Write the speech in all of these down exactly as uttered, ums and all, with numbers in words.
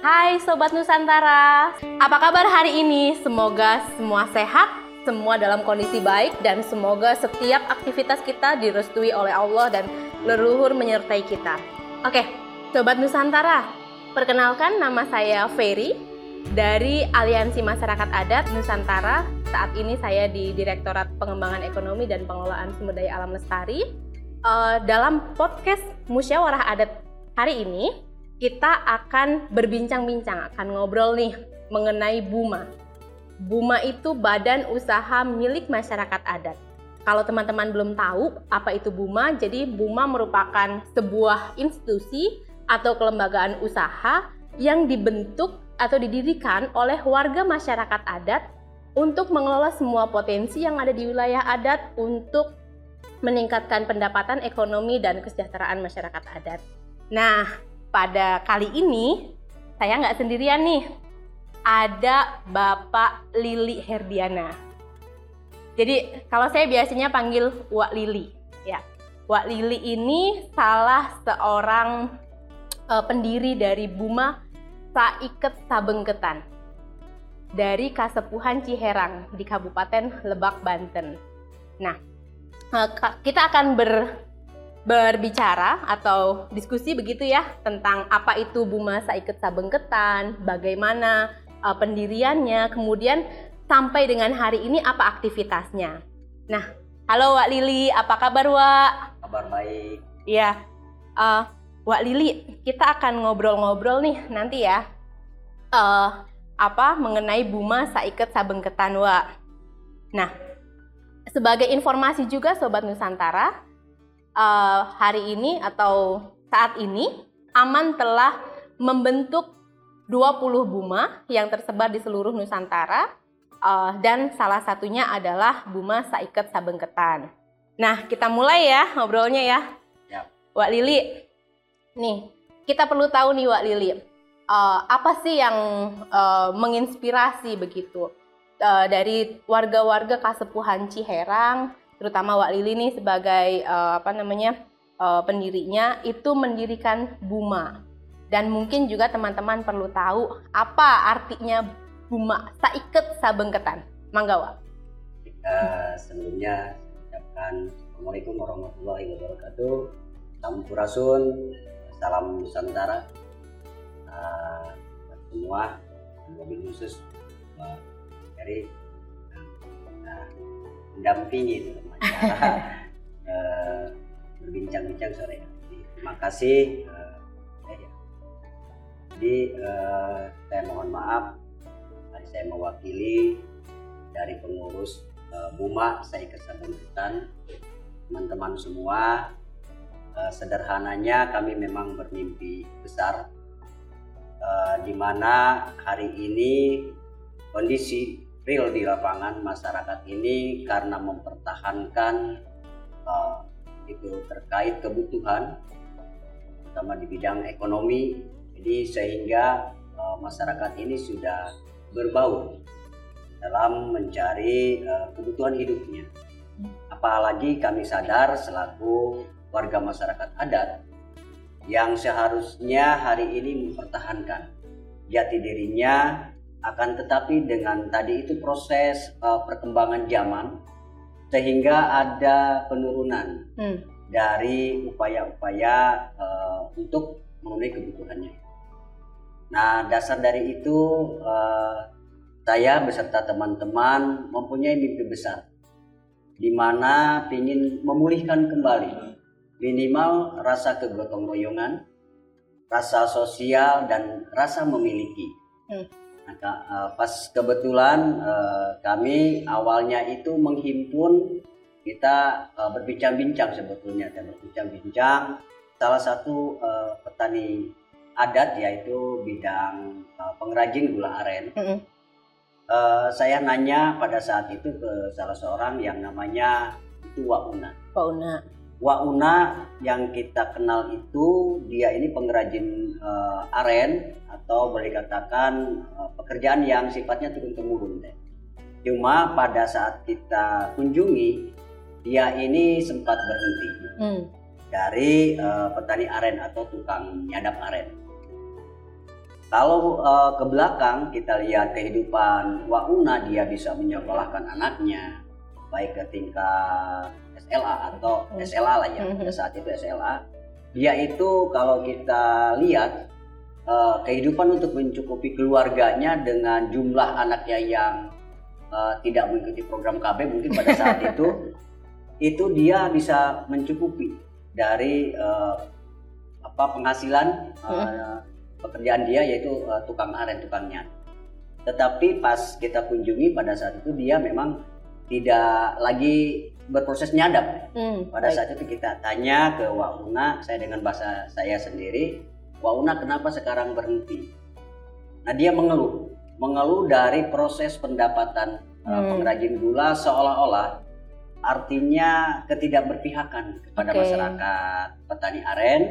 Hai Sobat Nusantara, apa kabar hari ini? Semoga semua sehat, semua dalam kondisi baik, dan semoga setiap aktivitas kita direstui oleh Allah dan leluhur menyertai kita. Oke, Sobat Nusantara, perkenalkan nama saya Ferry dari Aliansi Masyarakat Adat Nusantara. Saat ini saya di Direktorat Pengembangan Ekonomi dan Pengelolaan Sumber Daya Alam Lestari. Uh, dalam podcast Musyawarah Adat hari ini, kita akan berbincang-bincang, akan ngobrol nih mengenai BUMA. BUMA itu Badan Usaha Milik Masyarakat Adat. Kalau teman-teman belum tahu apa itu BUMA, jadi BUMA merupakan sebuah institusi atau kelembagaan usaha yang dibentuk atau didirikan oleh warga masyarakat adat untuk mengelola semua potensi yang ada di wilayah adat untuk meningkatkan pendapatan ekonomi dan kesejahteraan masyarakat adat. Nah, pada kali ini saya nggak sendirian nih, ada Bapak Lili Herdiana. Jadi kalau saya biasanya panggil Wak Lili, ya. Wak Lili ini salah seorang uh, pendiri dari BUMA Saiket Sabengketan dari Kasepuhan Ciherang di Kabupaten Lebak, Banten. Nah, kita akan ber, berbicara atau diskusi begitu ya tentang apa itu BUMA Saiket Sabengketan, bagaimana uh, pendiriannya, kemudian sampai dengan hari ini apa aktivitasnya. Nah, halo Wak Lili, apa kabar Wak? Kabar baik. Iya, uh, Wak Lili, kita akan ngobrol-ngobrol nih nanti ya. Uh, apa mengenai BUMA Saiket Sabengketan, Wak. Nah, sebagai informasi juga Sobat Nusantara, uh, hari ini atau saat ini Aman telah membentuk dua puluh BUMA yang tersebar di seluruh Nusantara, uh, dan salah satunya adalah BUMA Saiket Sabengketan. Nah, kita mulai ya ngobrolnya ya. Ya. Wak Lili, nih kita perlu tahu nih Wak Lili, Uh, apa sih yang uh, menginspirasi begitu uh, dari warga-warga Kasepuhan Ciherang, terutama Wak Lili nih sebagai uh, apa namanya uh, pendirinya itu mendirikan BUMA, dan mungkin juga teman-teman perlu tahu apa artinya BUMA Saiket Sabengketan. Mangga Wak. Uh, sebelumnya ucapkan Assalamualaikum warahmatullahi wabarakatuh. Sampurasun, salam Nusantara. Uh, semua mobil khusus uh, dari uh, mendampingi dalam acara uh, berbincang-bincang sore ini. Terima kasih. Uh, ya. Jadi uh, saya mohon maaf, tadi saya mewakili dari pengurus uh, BUMA Saiket Sabengketan, teman-teman semua. Uh, sederhananya kami memang bermimpi besar. Uh, di mana hari ini kondisi real di lapangan masyarakat ini karena mempertahankan uh, itu terkait kebutuhan terutama di bidang ekonomi, jadi sehingga uh, masyarakat ini sudah berbaur dalam mencari uh, kebutuhan hidupnya. Apalagi kami sadar selaku warga masyarakat adat yang seharusnya hari ini mempertahankan jati dirinya, akan tetapi dengan tadi itu proses uh, perkembangan zaman sehingga ada penurunan hmm. dari upaya-upaya uh, untuk memenuhi kebutuhannya. Nah, dasar dari itu uh, saya beserta teman-teman mempunyai mimpi besar di mana ingin memulihkan kembali minimal rasa kegotong royongan, rasa sosial, dan rasa memiliki. Hmm. Nah, uh, pas kebetulan uh, kami awalnya itu menghimpun, kita uh, berbincang-bincang sebetulnya, dan berbincang-bincang salah satu uh, petani adat yaitu bidang uh, pengrajin gula aren. Hmm. Uh, saya nanya pada saat itu ke salah seorang yang namanya itu Wak Una. Wak Una. Wak Una yang kita kenal itu dia ini pengrajin uh, aren atau boleh dikatakan uh, pekerjaan yang sifatnya turun-temurun. Cuma pada saat kita kunjungi dia ini sempat berhenti hmm. dari uh, petani aren atau tukang nyadap aren. Kalau uh, ke belakang kita lihat kehidupan Wauna, dia bisa menyekolahkan anaknya baik ke tingkat S L A atau S L A lah ya, pada saat itu S L A. Dia itu kalau kita lihat uh, kehidupan untuk mencukupi keluarganya dengan jumlah anaknya yang uh, tidak mengikuti program K B mungkin pada saat itu, itu dia bisa mencukupi dari uh, apa penghasilan uh, pekerjaan dia, yaitu uh, tukang aren, tukang nyat. Tetapi pas kita kunjungi pada saat itu dia memang tidak lagi berproses nyadap. Hmm, pada baik. Saat itu kita tanya ke Wauna, saya dengan bahasa saya sendiri, Wauna kenapa sekarang berhenti? Nah dia mengeluh, mengeluh dari proses pendapatan uh, hmm. pengrajin gula, seolah-olah artinya ketidakberpihakan kepada okay. masyarakat petani aren.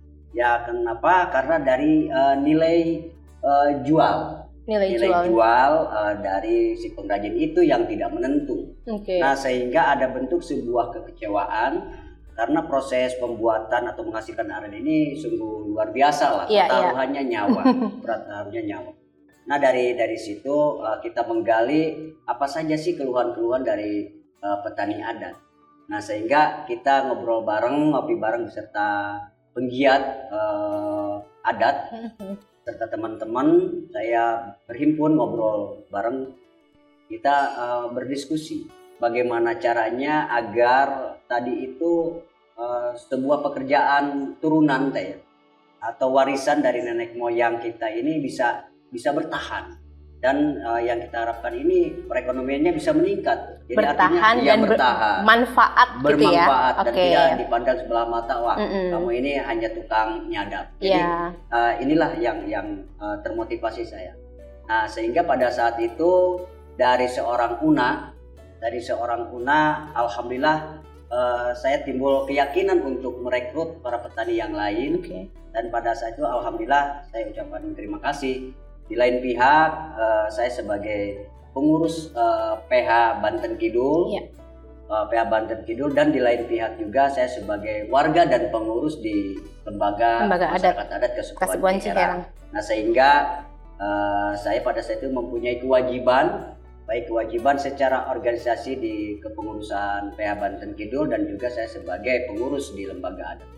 Ya kenapa? Karena dari uh, nilai uh, jual, nilai, nilai jual, jual uh, dari si pengrajin itu yang tidak menentu. Okay. Nah sehingga ada bentuk sebuah kekecewaan karena proses pembuatan atau menghasilkan aren ini sungguh luar biasa lah, yeah, taruhannya yeah. nyawa, berat taruhannya nyawa. Nah dari dari situ uh, kita menggali apa saja sih keluhan-keluhan dari uh, petani adat. Nah sehingga kita ngobrol bareng, ngopi bareng beserta penggiat uh, adat serta teman-teman, saya berhimpun ngobrol bareng, kita uh, berdiskusi bagaimana caranya agar tadi itu uh, sebuah pekerjaan turunan ya, atau warisan dari nenek moyang kita ini bisa bisa bertahan. Dan uh, yang kita harapkan ini perekonomiannya bisa meningkat. Jadi bertahan artinya dan bertahan, bermanfaat, bermanfaat gitu ya. Dan okay. tidak dipandang sebelah mata, wah Mm-mm. kamu ini hanya tukang nyadap. Jadi yeah. uh, inilah yang yang uh, termotivasi saya. Nah sehingga pada saat itu dari seorang Una, dari seorang Una, alhamdulillah uh, saya timbul keyakinan untuk merekrut para petani yang lain. Okay. Dan pada saat itu alhamdulillah saya ucapkan terima kasih. Di lain pihak, uh, saya sebagai pengurus uh, P H Banten Kidul, ya. uh, P H Banten Kidul, dan di lain pihak juga saya sebagai warga dan pengurus di lembaga, lembaga masyarakat adat, adat Kasepuan Ciherang. Nah sehingga uh, saya pada saat itu mempunyai kewajiban, baik kewajiban secara organisasi di kepengurusan P H Banten Kidul dan juga saya sebagai pengurus di lembaga adat.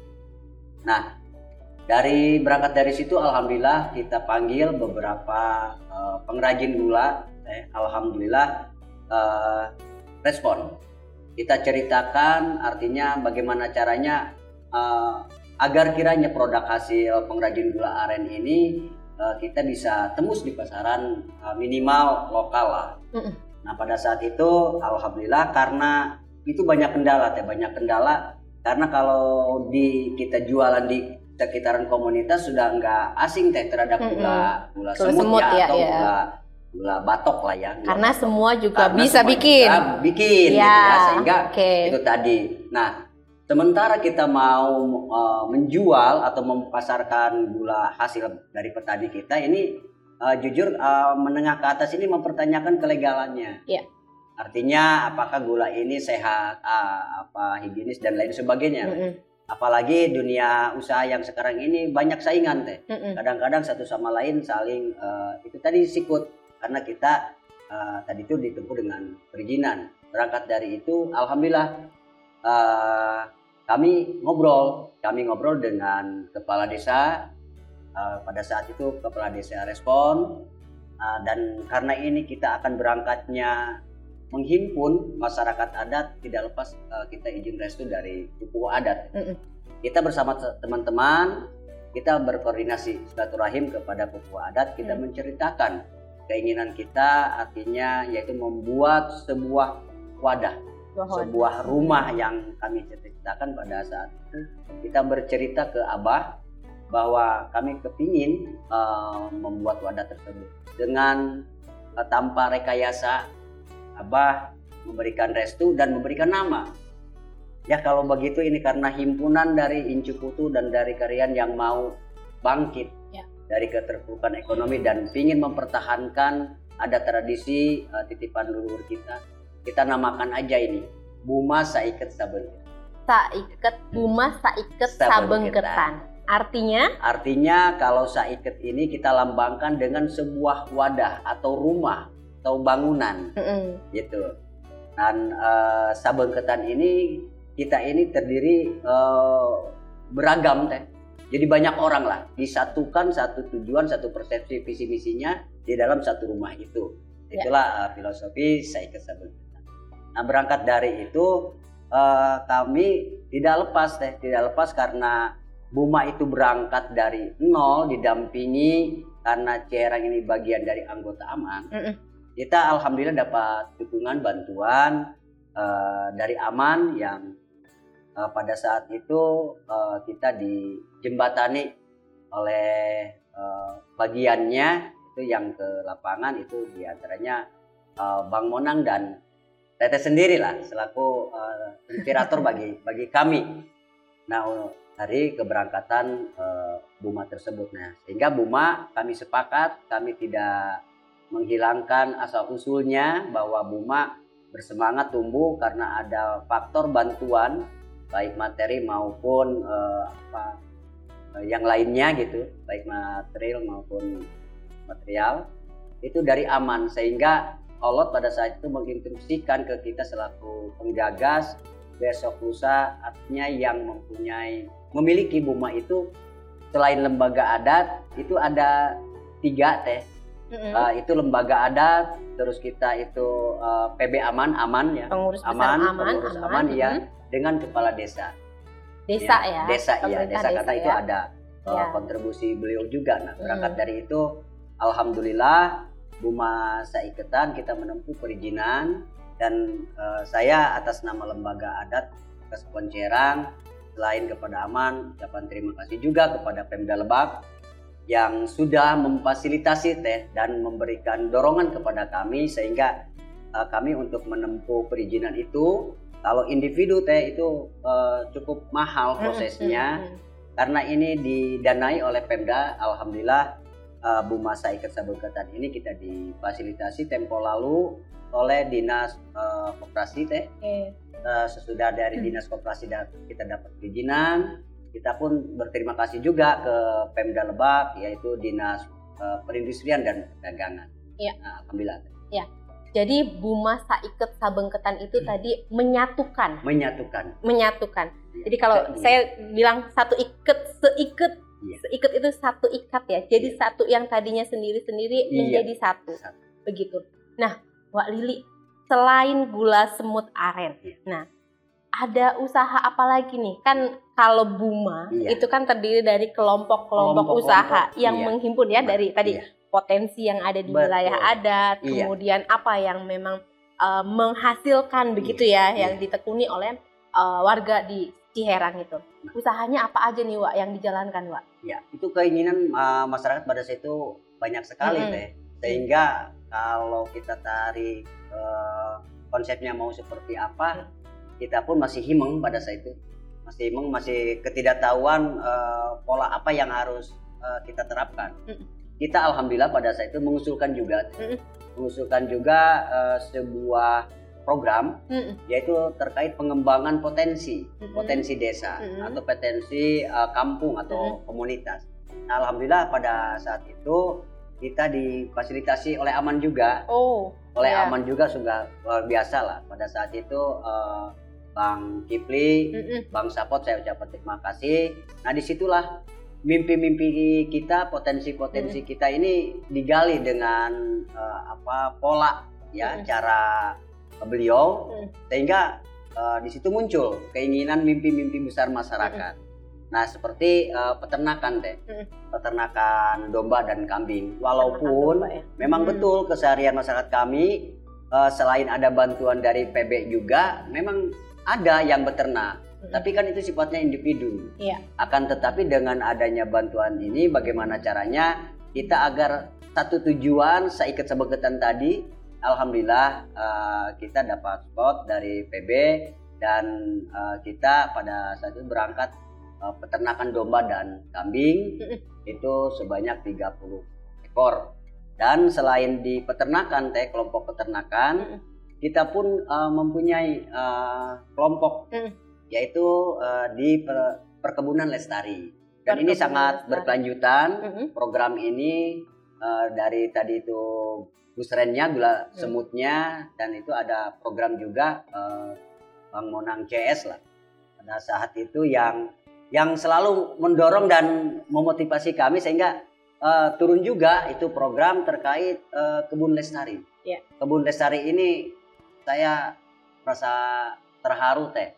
Nah Dari berangkat dari situ alhamdulillah kita panggil beberapa uh, pengrajin gula, eh, alhamdulillah uh, respon. Kita ceritakan artinya bagaimana caranya uh, agar kiranya produk hasil pengrajin gula aren ini uh, kita bisa tembus di pasaran uh, minimal lokal lah. Mm-mm. Nah pada saat itu alhamdulillah karena itu banyak kendala, teh banyak kendala karena kalau di kita jualan di sekitaran komunitas sudah nggak asing teh terhadap gula mm-hmm. gula semut, semut ya, ya atau ya. gula gula batok lah ya. Karena batok. semua juga Karena bisa semua bikin. Juga bikin ya, gitu ya sehingga okay. itu tadi. Nah, sementara kita mau uh, menjual atau mempasarkan gula hasil dari petani kita ini uh, jujur uh, menengah ke atas ini mempertanyakan kelegalannya. Ya. Artinya apakah gula ini sehat, uh, apa higienis dan lain sebagainya. Mm-hmm. Apalagi dunia usaha yang sekarang ini banyak saingan teh. Mm-mm. Kadang-kadang satu sama lain saling uh, itu tadi sikut karena kita uh, tadi itu ditempuh dengan perizinan. Berangkat dari itu, alhamdulillah uh, kami ngobrol, kami ngobrol dengan kepala desa. Uh, pada saat itu kepala desa respon uh, dan karena ini kita akan berangkatnya menghimpun masyarakat adat, tidak lepas uh, kita izin restu dari Pupuh Adat. Mm-mm. Kita bersama teman-teman kita berkoordinasi silaturahim kepada Pupuh Adat, kita mm. menceritakan keinginan kita, artinya yaitu membuat sebuah wadah, Wadah. sebuah rumah yang kami ceritakan pada saat itu. Kita bercerita ke Abah bahwa kami kepingin uh, membuat wadah tersebut dengan uh, tanpa rekayasa. Abah memberikan restu dan memberikan nama. Ya kalau begitu ini karena himpunan dari Incu Putu dan dari kalian yang mau bangkit ya. Dari keterpurukan ekonomi dan ingin mempertahankan ada tradisi uh, titipan leluhur kita. Kita namakan aja ini Buma Saiket Sabengketan. Saiket Buma Saiket Sabengketan. Artinya? Artinya kalau saikat ini kita lambangkan dengan sebuah wadah atau rumah atau bangunan, mm-hmm. gitu. Dan uh, sabengketan ini kita ini terdiri uh, beragam teh. Jadi banyak orang lah disatukan satu tujuan, satu persepsi visi misinya di dalam satu rumah itu. Itulah ya. uh, filosofi saikat sabengketan. Nah berangkat dari itu uh, kami tidak lepas teh, tidak lepas karena Buma itu berangkat dari nol didampingi karena Ciherang ini bagian dari anggota Aman. Mm-mm. Kita alhamdulillah dapat dukungan bantuan uh, dari Aman yang uh, pada saat itu uh, kita dijembatani oleh uh, bagiannya itu yang ke lapangan itu diantaranya uh, Bang Monang dan Teteh sendiri lah selaku uh, inspirator bagi bagi kami. Nah dari keberangkatan uh, Buma tersebut. Nah, sehingga Buma kami sepakat, kami tidak menghilangkan asal usulnya bahwa Buma bersemangat tumbuh karena ada faktor bantuan baik materi maupun uh, apa uh, yang lainnya gitu, baik material maupun material itu dari Aman, sehingga Allah pada saat itu menginstruksikan ke kita selaku penggagas besok lusa artinya yang mempunyai memiliki Buma itu selain lembaga adat itu ada tiga teh, mm-hmm. uh, itu lembaga adat, terus kita itu uh, P B Aman, Aman ya, pengurus Aman, besar Aman, pengurus Aman, Aman ya, mm-hmm. dengan kepala desa. Desa ya, desa ya, desa, desa karena ya. Itu ada uh, ya. kontribusi beliau juga. Nah berangkat mm. dari itu, alhamdulillah Buma Saiketan kita menempuh perizinan dan uh, saya atas nama lembaga adat Kesekuan Ciherang selain kepada Aman, ucapan terima kasih juga kepada Pemda Lebak yang sudah memfasilitasi teh dan memberikan dorongan kepada kami sehingga uh, kami untuk menempuh perizinan itu. Kalau individu teh itu uh, cukup mahal prosesnya, mm-hmm. karena ini didanai oleh Pemda. Alhamdulillah uh, Buma Saikat Sabengketan ini kita difasilitasi tempo lalu oleh Dinas uh, Koperasi teh. Okay. Uh, sesudah dari Dinas Koperasi kita dapat perizinan, kita pun berterima kasih juga ke Pemda Lebak yaitu Dinas uh, Perindustrian dan Perdagangan. Ya. Nah, alhamdulillah. Ya. Jadi Buma Saikat Sabengketan itu hmm. tadi menyatukan. Menyatukan. Menyatukan. Ya. Jadi kalau ya. saya bilang satu ikat, seikat, ya. seikat itu satu ikat ya. Jadi ya. satu yang tadinya sendiri-sendiri ya. menjadi satu. satu. Begitu. Nah, Wak Lili, selain gula semut aren, nah ada usaha apa lagi nih? Kan kalau Buma iya. itu kan terdiri dari kelompok-kelompok usaha yang iya. menghimpun ya dari tadi iya. potensi yang ada di Betul. wilayah adat, iya. kemudian apa yang memang uh, menghasilkan begitu iya. ya, yang iya. ditekuni oleh uh, warga di Ciherang itu. Usahanya apa aja nih Wak yang dijalankan Wak? Ya, itu keinginan uh, masyarakat pada saat itu banyak sekali hmm. teh, sehingga kalau kita tarik uh, konsepnya mau seperti apa, kita pun masih himeng pada saat itu, masih himeng, masih ketidaktahuan uh, pola apa yang harus uh, kita terapkan. Mm. Kita alhamdulillah pada saat itu mengusulkan juga, mm. mengusulkan juga uh, sebuah program, mm. yaitu terkait pengembangan potensi, mm. potensi desa mm. atau potensi uh, kampung atau mm. komunitas. Nah, alhamdulillah pada saat itu kita difasilitasi oleh Aman juga, oh, oleh yeah. Aman juga sudah luar biasa lah. Pada saat itu uh, Bang Kipli, Mm-mm. Bang Sapot saya ucapkan terima kasih. Nah disitulah mimpi-mimpi kita, potensi-potensi Mm-mm. kita ini digali dengan uh, apa pola ya Mm-mm. cara beliau, Mm-mm. sehingga uh, di situ muncul keinginan mimpi-mimpi besar masyarakat. Mm-mm. Nah seperti uh, peternakan deh, hmm. peternakan domba dan kambing. Walaupun domba, ya? memang hmm. betul keseharian masyarakat kami uh, selain ada bantuan dari P B juga, memang ada yang beternak. Hmm. Tapi kan itu sifatnya individu. Iya. Akan tetapi dengan adanya bantuan ini, bagaimana caranya kita agar satu tujuan Saikat Sabengketan tadi, alhamdulillah uh, kita dapat spot dari P B dan uh, kita pada saat itu berangkat Uh, peternakan domba dan kambing itu sebanyak tiga puluh ekor. Dan selain di peternakan teh kelompok peternakan, kita pun uh, mempunyai uh, kelompok yaitu uh, di per, perkebunan lestari. Dan ini sangat lestari. berkelanjutan. Mm-hmm. Program ini uh, dari tadi itu gusrennya, gula Mm. semutnya, dan itu ada program juga uh, Bang Monang C S lah. Pada saat itu yang yang selalu mendorong dan memotivasi kami sehingga uh, turun juga itu program terkait uh, kebun lestari. Yeah. Kebun lestari ini saya merasa terharu teh.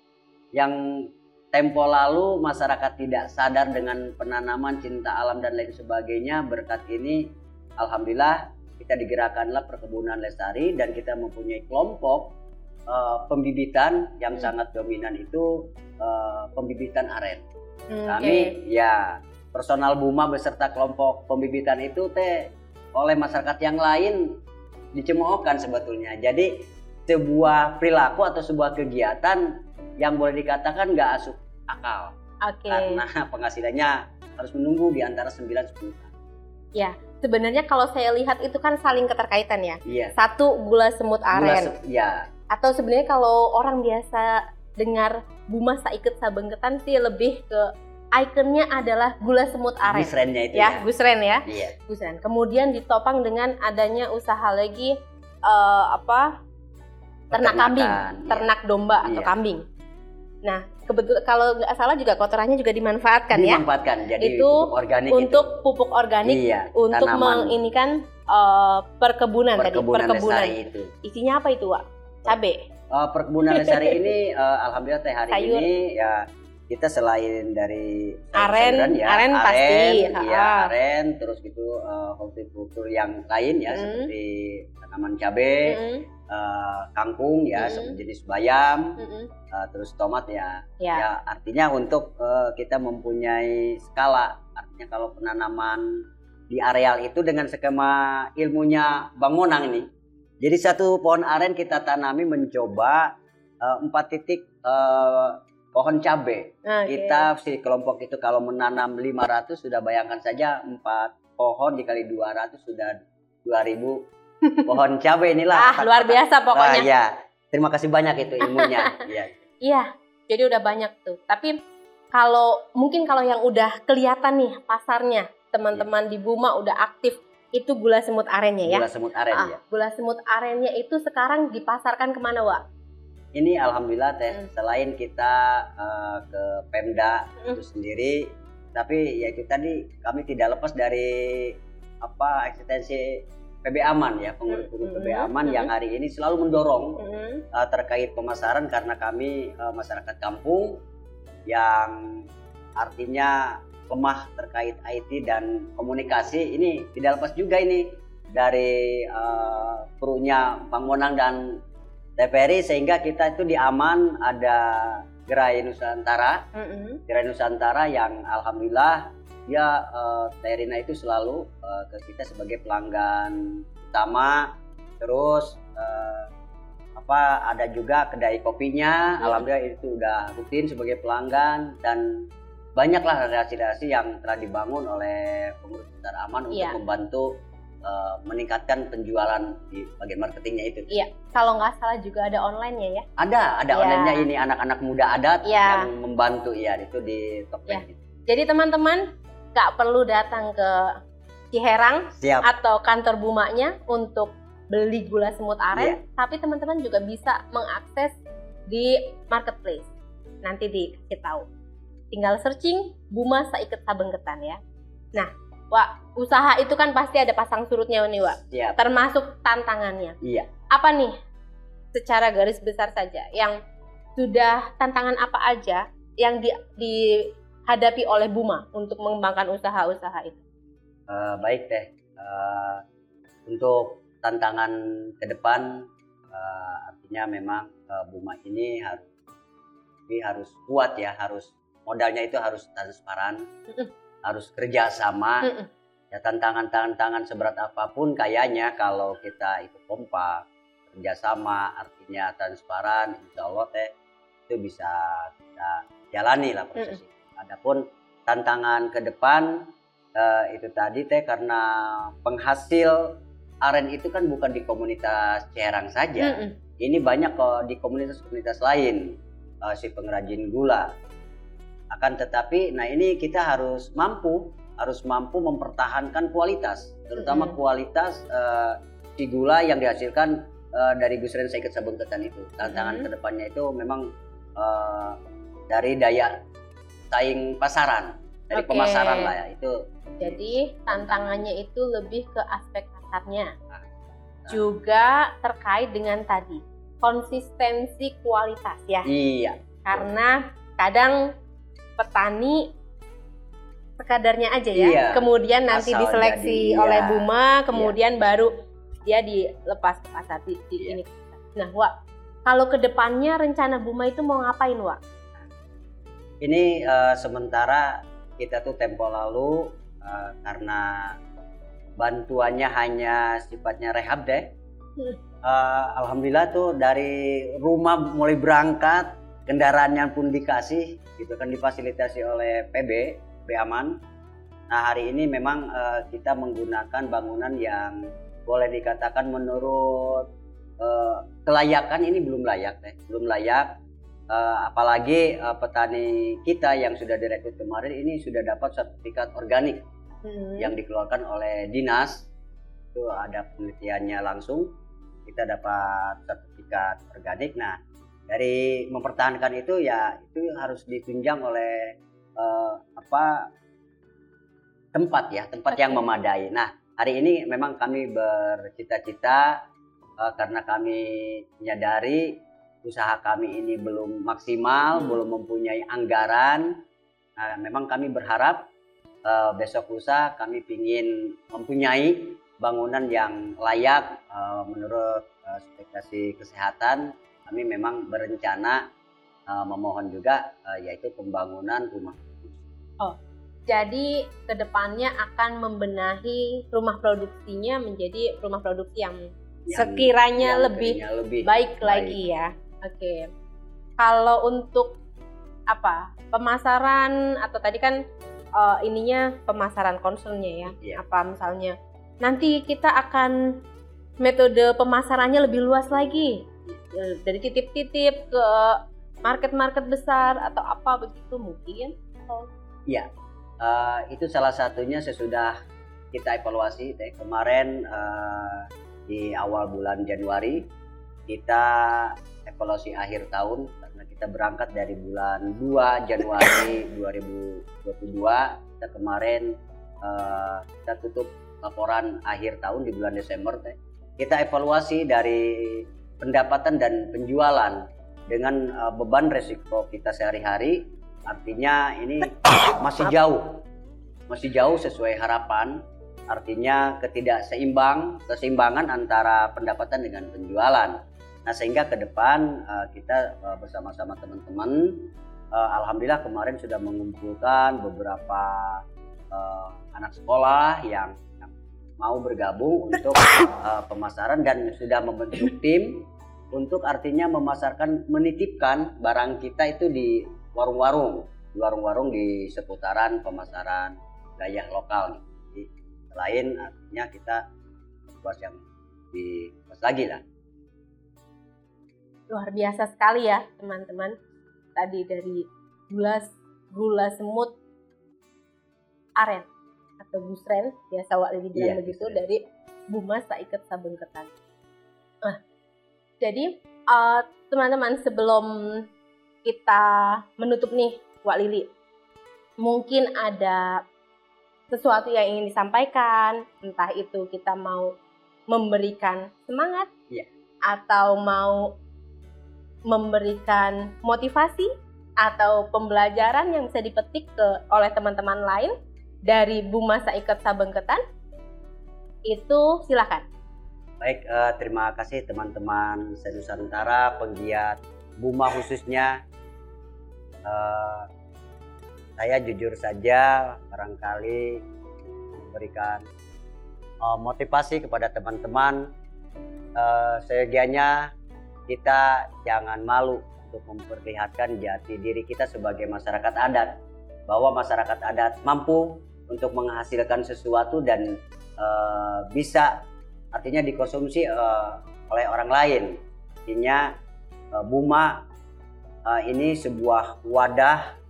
Yang tempo lalu masyarakat tidak sadar dengan penanaman cinta alam dan lain sebagainya, berkat ini alhamdulillah kita digerakkanlah perkebunan lestari dan kita mempunyai kelompok uh, pembibitan yang hmm. sangat dominan itu uh, pembibitan aren. Hmm, Kami okay. ya personal Buma beserta kelompok pembibitan itu teh oleh masyarakat yang lain dicemoohkan sebetulnya. Jadi sebuah perilaku atau sebuah kegiatan yang boleh dikatakan nggak asup akal. Okay. Karena penghasilannya harus menunggu di antara sembilan sampai sepuluh tahun. Ya, sebenarnya kalau saya lihat itu kan saling keterkaitan ya. Iya. Satu gula semut aren. Gula se- ya. Atau sebenarnya kalau orang biasa dengar Buma Saiket Sabengketan sih lebih ke ikonnya adalah gula semut aren. Gusrennya itu ya. Ya, gusren ya. Iya. Gusren. Kemudian ditopang dengan adanya usaha lagi uh, apa? Ternak kambing, iya. ternak domba atau iya. kambing. Nah, kebetulan kalau nggak salah juga kotorannya juga dimanfaatkan, dimanfaatkan. ya. Dimanfaatkan, jadi itu pupuk organik untuk itu. pupuk organik iya, untuk menginikan uh, perkebunan, perkebunan tadi, perkebunan. Itu. Isinya apa itu, Wak? Cabe. Uh, perkebunan lestari ini, uh, alhamdulillah teh hari Sayur. ini ya kita selain dari aren, ya, aren, aren pasti, ya aren, terus gitu uh, hortikultur yang lain ya mm. seperti tanaman cabe. Mm. Uh, kangkung ya, mm-hmm. sejenis bayam, mm-hmm. uh, terus tomat ya, ya, ya artinya untuk uh, kita mempunyai skala, artinya kalau penanaman di areal itu dengan skema ilmunya Bang Monang ini, jadi satu pohon aren kita tanami mencoba uh, empat titik uh, pohon cabai. Okay. Kita si kelompok itu kalau menanam lima ratus sudah bayangkan saja empat pohon dikali dua ratus sudah dua ribu. Pohon cabai inilah. Ah, luar biasa pokoknya. Ah, ya. Terima kasih banyak itu ilmunya. Iya. Iya, jadi udah banyak tuh. Tapi kalau mungkin kalau yang udah kelihatan nih pasarnya, teman-teman ya. Di Buma udah aktif, itu gula semut arennya ya. Gula semut aren ah, ya. Gula semut arennya itu sekarang dipasarkan kemana, Wak? Ini alhamdulillah teh, hmm. selain kita uh, ke Pemda hmm. itu sendiri, tapi ya itu tadi kami tidak lepas dari apa eksistensi P B Aman ya, pengurus-pengurus mm-hmm. P B Aman mm-hmm. yang hari ini selalu mendorong mm-hmm. uh, terkait pemasaran karena kami uh, masyarakat kampung yang artinya lemah terkait I T dan komunikasi, ini tidak lepas juga ini dari uh, krunya Bang Monang dan T P R I sehingga kita itu di Aman ada Gerai Nusantara, mm-hmm. Gerai Nusantara yang alhamdulillah ya uh, Terina itu selalu uh, ke kita sebagai pelanggan utama. Terus uh, apa ada juga kedai kopinya, hmm. alhamdulillah itu udah rutin sebagai pelanggan dan banyaklah relasi-relasi yang telah dibangun oleh pengurus besar Aman untuk yeah. membantu uh, meningkatkan penjualan di bagian marketingnya itu. Iya, kalau nggak salah juga ada online-nya ya? Ada, ada yeah. online-nya ini anak-anak muda adat yeah. yang membantu ya itu di Tokped. Yeah. Jadi teman-teman nggak perlu datang ke Ciherang Siap. atau kantor Bumanya untuk beli gula semut aren, yeah. tapi teman-teman juga bisa mengakses di marketplace. Nanti dikasih tahu. Tinggal searching Buma Saiket Sabengketan ya. Nah, Wak, usaha itu kan pasti ada pasang surutnya nih, Wak. Siap. Termasuk tantangannya. Iya. Apa nih? Secara garis besar saja yang sudah tantangan apa aja yang di, di hadapi oleh Buma untuk mengembangkan usaha-usaha itu? Uh, baik teh, uh, untuk tantangan ke depan uh, artinya memang uh, Buma ini harus ini harus kuat ya, harus modalnya itu harus transparan, mm-mm. harus kerjasama. Mm-mm. Ya tantangan-tantangan seberat apapun kayaknya kalau kita itu kompak, kerjasama, artinya transparan, insya Allah teh itu bisa kita jalani lah proses itu. Adapun tantangan ke depan uh, itu tadi teh karena penghasil aren itu kan bukan di komunitas Ciherang saja. Mm-mm. Ini banyak kok di komunitas-komunitas lain uh, si pengrajin gula. Akan tetapi, nah ini kita harus mampu, harus mampu mempertahankan kualitas, terutama mm-hmm. kualitas uh, si gula yang dihasilkan uh, dari Gusren Saiket Sabengketan itu. Tantangan mm-hmm. kedepannya itu memang uh, dari daya saing pasaran, dari okay. pemasaran lah ya itu. Jadi tantangannya itu lebih ke aspek pasarnya, nah, nah. juga terkait dengan tadi konsistensi kualitas ya. Iya. Karena kadang petani sekadarnya aja ya, iya. kemudian nanti Asal diseleksi jadi, oleh iya. Buma, kemudian iya. baru dia dilepas ke pasar di, di iya. ini. Nah, Wak, kalau kedepannya rencana Buma itu mau ngapain, Wak? Ini uh, sementara kita tuh tempo lalu uh, karena bantuannya hanya sifatnya rehab deh. Hmm. Uh, Alhamdulillah tuh dari rumah mulai berangkat, kendaraannya pun dikasih, gitu kan difasilitasi oleh P B, P B Aman. Nah hari ini memang uh, kita menggunakan bangunan yang boleh dikatakan menurut uh, kelayakan ini belum layak, deh. belum layak. Uh, apalagi uh, petani kita yang sudah direkrut kemarin ini sudah dapat sertifikat organik hmm. yang dikeluarkan oleh dinas. Itu ada penelitiannya langsung, kita dapat sertifikat organik. Nah dari mempertahankan itu ya itu harus ditunjang oleh uh, apa tempat ya tempat okay. yang memadai. Nah hari ini memang kami bercita-cita uh, karena kami menyadari usaha kami ini belum maksimal, hmm. belum mempunyai anggaran. Nah memang kami berharap uh, besok lusa kami ingin mempunyai bangunan yang layak uh, menurut uh, ekspektasi kesehatan. Kami memang berencana uh, memohon juga uh, yaitu pembangunan rumah. Oh, jadi kedepannya akan membenahi rumah produksinya menjadi rumah produksi yang, yang sekiranya yang lebih, lebih baik, baik lagi ya. Oke. Okay. Kalau untuk apa pemasaran atau tadi kan uh, ininya pemasaran concernnya ya. Yeah. Apa misalnya nanti kita akan metode pemasarannya lebih luas lagi. Dari titip-titip ke market-market besar atau apa begitu mungkin? Iya, uh, itu salah satunya sesudah kita evaluasi deh. Kemarin uh, di awal bulan Januari kita evaluasi akhir tahun karena kita berangkat dari bulan dua Januari dua ribu dua puluh dua. Kita kemarin uh, kita tutup laporan akhir tahun di bulan Desember deh. Kita evaluasi dari pendapatan dan penjualan dengan uh, beban resiko kita sehari-hari, artinya ini masih jauh, masih jauh sesuai harapan, artinya ketidakseimbang, keseimbangan antara pendapatan dengan penjualan. Nah sehingga ke depan uh, kita uh, bersama-sama teman-teman, uh, alhamdulillah kemarin sudah mengumpulkan beberapa uh, anak sekolah yang mau bergabung untuk uh, pemasaran dan sudah membentuk tim untuk artinya memasarkan, menitipkan barang kita itu di warung-warung, di warung-warung di seputaran pemasaran wilayah lokal. Jadi, selain artinya kita buat yang di luas lagi lah. Luar biasa sekali ya teman-teman. Tadi dari gula gula semut aren atau Gusren, biasa Wak Lili bilang iya, begitu, Gusren. Dari Buma Saiket Sabengketan. Nah, jadi uh, teman-teman sebelum kita menutup nih Wak Lili, mungkin ada sesuatu yang ingin disampaikan, entah itu kita mau memberikan semangat iya. atau mau memberikan motivasi atau pembelajaran yang bisa dipetik ke oleh teman-teman lain dari Buma Saiket Sabengketan, itu silakan. Baik, uh, terima kasih teman-teman se-Nusantara, penggiat Buma khususnya. Uh, saya jujur saja barangkali memberikan uh, motivasi kepada teman-teman. Uh, seyogianya kita jangan malu untuk memperlihatkan jati diri kita sebagai masyarakat adat, bahwa masyarakat adat mampu untuk menghasilkan sesuatu dan uh, bisa artinya dikonsumsi uh, oleh orang lain. Artinya uh, Buma uh, ini sebuah wadah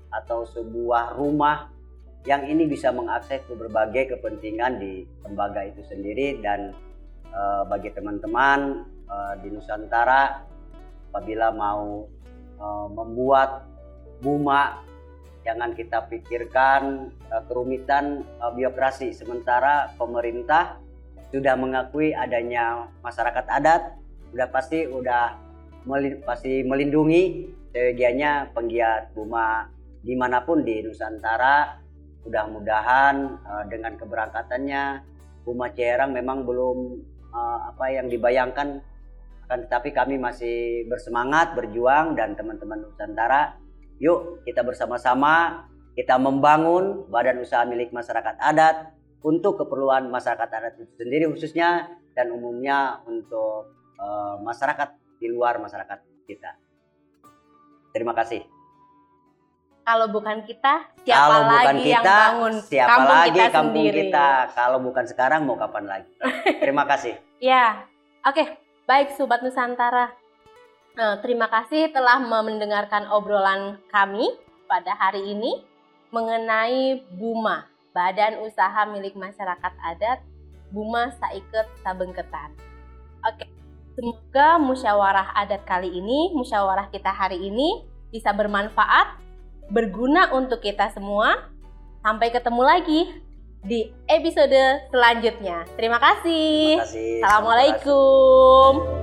atau sebuah rumah yang ini bisa mengakses ke berbagai kepentingan di lembaga itu sendiri. Dan uh, bagi teman-teman uh, di Nusantara, apabila mau uh, membuat Buma, jangan kita pikirkan uh, kerumitan uh, birokrasi, sementara pemerintah sudah mengakui adanya masyarakat adat, udah pasti udah melin, pasti melindungi sebagiannya penggiat Buma dimanapun di Nusantara. Mudah-mudahan uh, dengan keberangkatannya Buma Ciherang memang belum uh, apa yang dibayangkan, akan tetapi kami masih bersemangat berjuang. Dan teman-teman Nusantara, yuk kita bersama-sama kita membangun badan usaha milik masyarakat adat untuk keperluan masyarakat adat itu sendiri khususnya, dan umumnya untuk uh, masyarakat di luar masyarakat kita. Terima kasih. Kalau bukan kita, siapa Kalau lagi bukan kita, yang bangun siapa kampung lagi kita kampung sendiri? kita? Kalau bukan sekarang, mau kapan lagi? Terima kasih. Ya, oke. Baik Sobat Nusantara. Nah, terima kasih telah mendengarkan obrolan kami pada hari ini mengenai Buma, Badan Usaha Milik Masyarakat Adat Buma Saiket Sabengketan. Oke, semoga musyawarah adat kali ini, musyawarah kita hari ini bisa bermanfaat, berguna untuk kita semua. Sampai ketemu lagi di episode selanjutnya. Terima kasih. Terima kasih. Assalamualaikum.